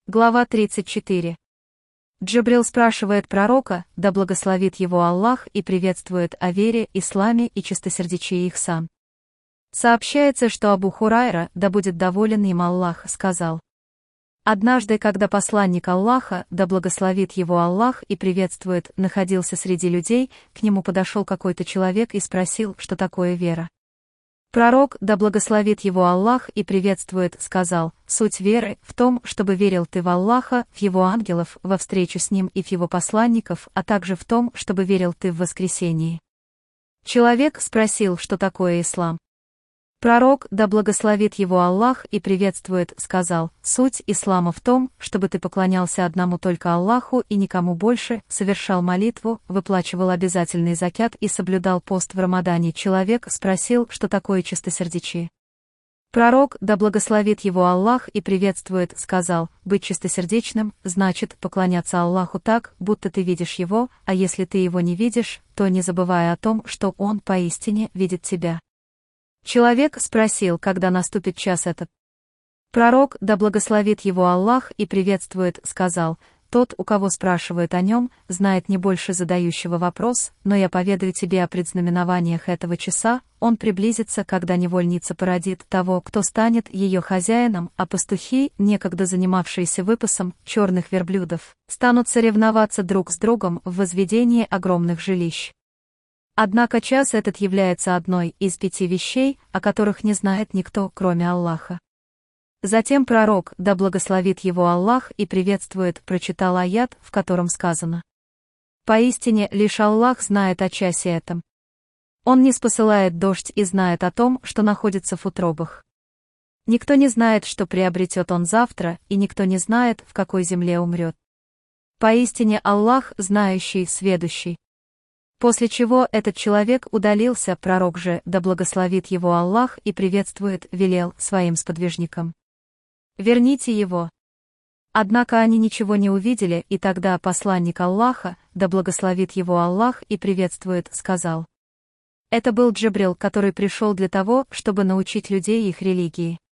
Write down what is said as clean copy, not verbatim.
Глава 34. Джибрил спрашивает пророка, да благословит его Аллах, и приветствует о вере, исламе и чистосердечии ихсан. Сообщается, что Абу Хурайра, да будет доволен им Аллах, сказал: однажды, когда посланник Аллаха, да благословит его Аллах и приветствует, находился среди людей, к нему подошел какой-то человек и спросил, что такое вера. Пророк, да благословит его Аллах и приветствует, сказал: суть веры в том, чтобы верил ты в Аллаха, в его ангелов, во встречу с ним и в его посланников, а также в том, чтобы верил ты в воскресенье. Человек спросил, что такое ислам. Пророк, да благословит его Аллах и приветствует, сказал: суть ислама в том, чтобы ты поклонялся одному только Аллаху и никому больше, совершал молитву, выплачивал обязательный закят и соблюдал пост в Рамадане. Человек спросил, что такое чистосердечие. Пророк, да благословит его Аллах и приветствует, сказал: быть чистосердечным значит поклоняться Аллаху так, будто ты видишь его, а если ты его не видишь, то не забывая о том, что он поистине видит тебя. Человек спросил, когда наступит час этот. Пророк, да благословит его Аллах и приветствует, сказал: тот, у кого спрашивают о нем, знает не больше задающего вопрос, но я поведаю тебе о предзнаменованиях этого часа, он приблизится, когда невольница породит того, кто станет ее хозяином, а пастухи, некогда занимавшиеся выпасом черных верблюдов, станут соревноваться друг с другом в возведении огромных жилищ. Однако час этот является одной из 5 вещей, о которых не знает никто, кроме Аллаха. Затем пророк, да благословит его Аллах и приветствует, прочитал аят, в котором сказано: поистине лишь Аллах знает о часе этом. Он не спосылает дождь и знает о том, что находится в утробах. Никто не знает, что приобретет он завтра, и никто не знает, в какой земле умрет. Поистине Аллах знающий, сведущий. После чего этот человек удалился, пророк же, да благословит его Аллах и приветствует, велел своим сподвижникам: верните его. Однако они ничего не увидели, и тогда посланник Аллаха, да благословит его Аллах и приветствует, сказал: это был Джибрил, который пришел для того, чтобы научить людей их религии.